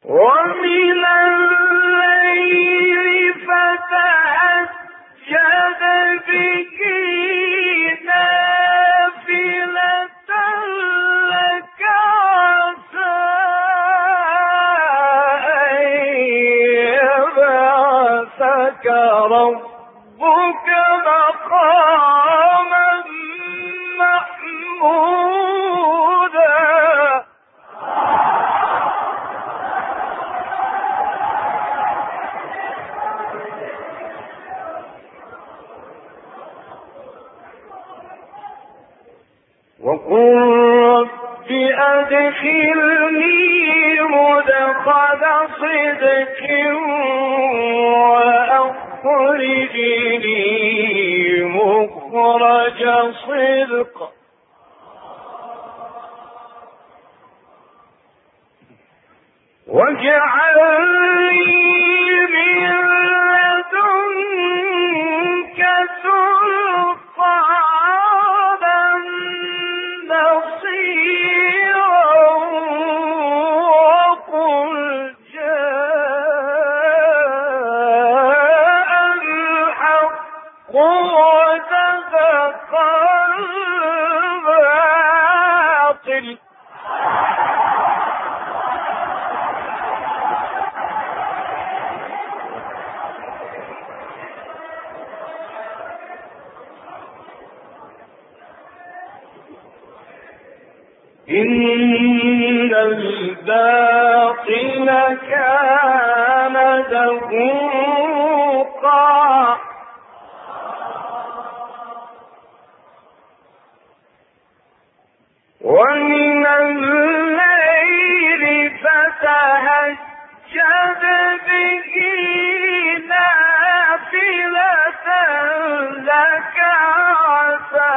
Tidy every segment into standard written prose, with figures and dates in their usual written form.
ومن الليل فتهجد به نافلة لك عسى أن يبعثك ربك مقاما محمودا. وقل رب أدخلني مدخل صدق وأخرجني مخرج صدق واجعل لي من لدنك سلطانا نصيرا. وقل جاء الحق وزهق الباطل. إن الباطل كان زهوقا. ومن الليل فتهجد به نافلة لك عسى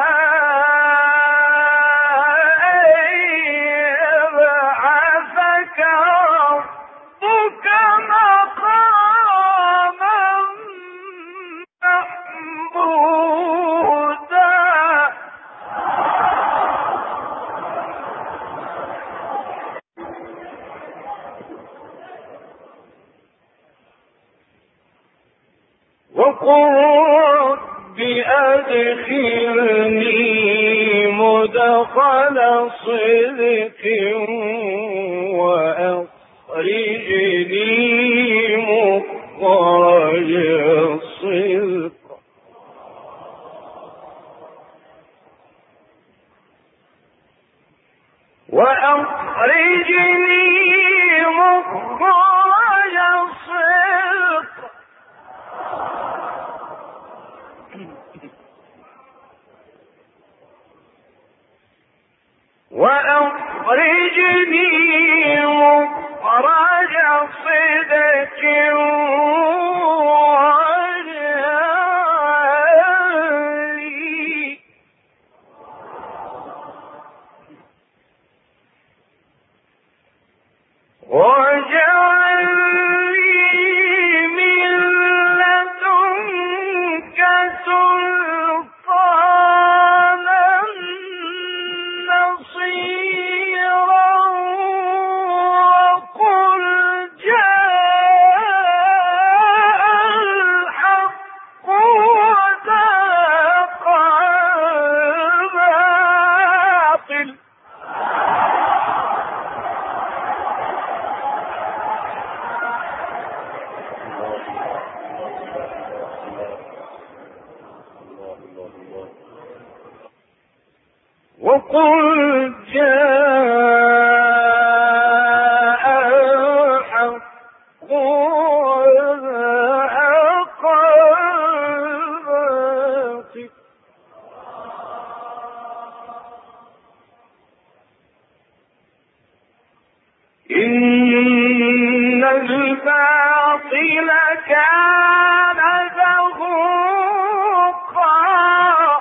وقل رب أدخلني مدخل صدق وأخرجني مخرج صدق وأخرجني مخرج صدق واجعل لي من لدنك سلطانا نصيرا. وقل جاء الحق وزهق الباطل. وقل جاء الحق وزهق الباطل. إن الباطل كان زهوقا.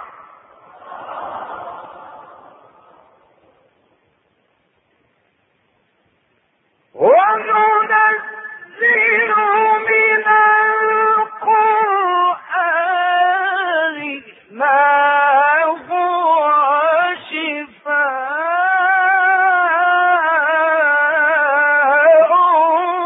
وننزل من القرآن ما هو شفاء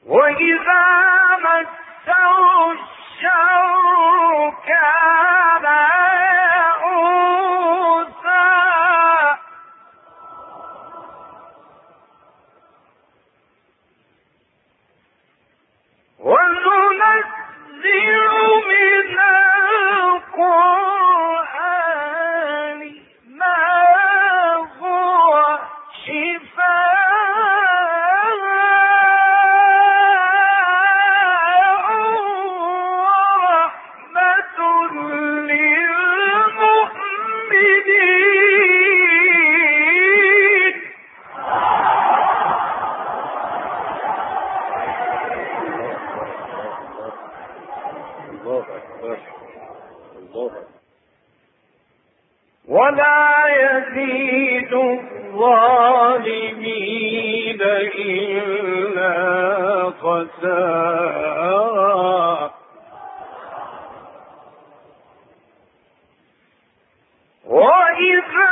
وإذا مسه الشر كان يئوسا وننزل من القرآن ما هو شفاء ورحمة للمؤمنين. ولا يزيد الظالمين إلا خسارا. وإذا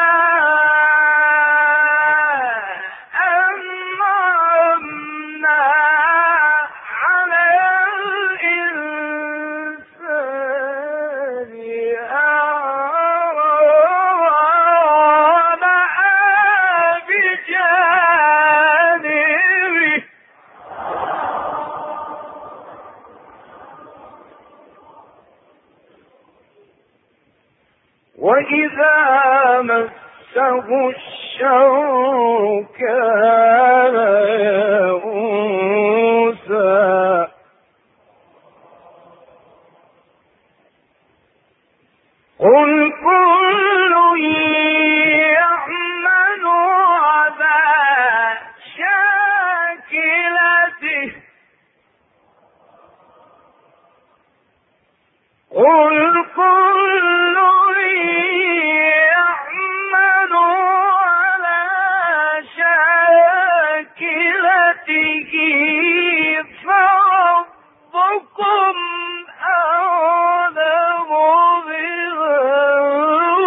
أنعمنا على الإنسان أعرض بجانبه وإذا مسه الشر كان يئوسا. قل كل يعمل على شاكلته قل كل يعمل على شاكلته فربكم أعلم بمن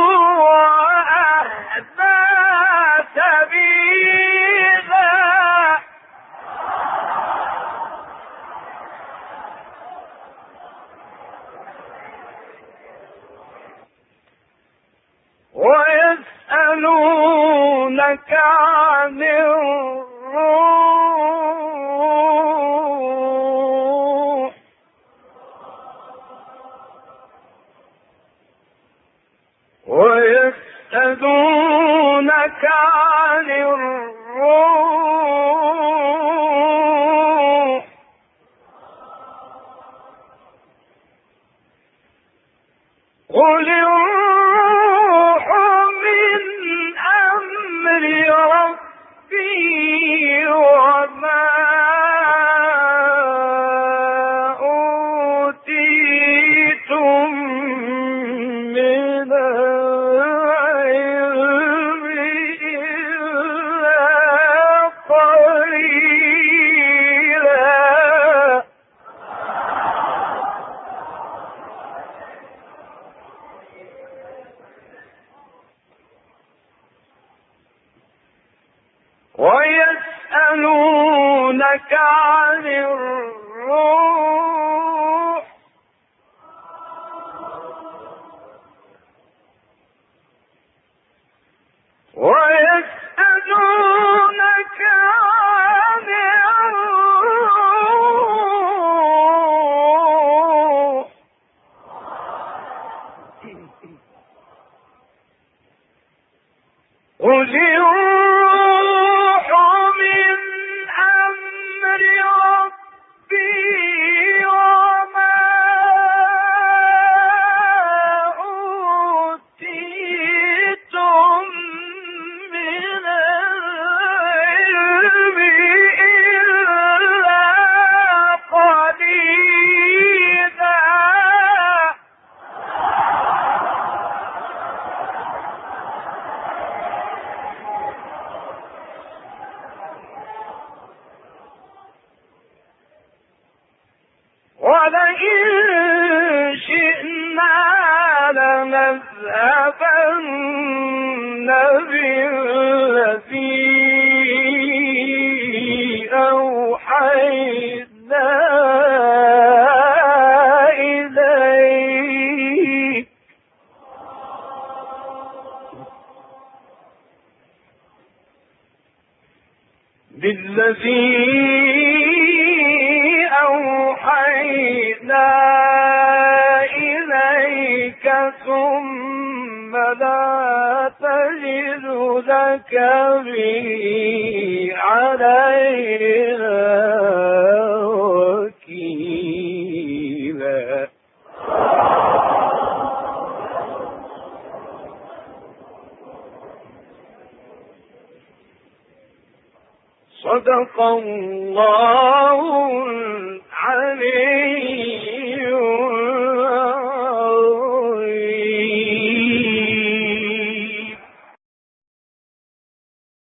وأهدى سبيلا. ويسألونك عن الروح ويسألونك عن الروح قل الروح من أمر ربي وما أوتيتم من العلم إلا قليلا. ويسألونك عن الروح ويسألونك عن الروح قل الروح من أمر ربي وما أوتيتم من العلم إلا قليلا. ولئن شئنا لنذهبن بالذي أوحينا بالذي أوحينا إليك ثم لا تجد لك به علينا وكيلا. صدق الله العلي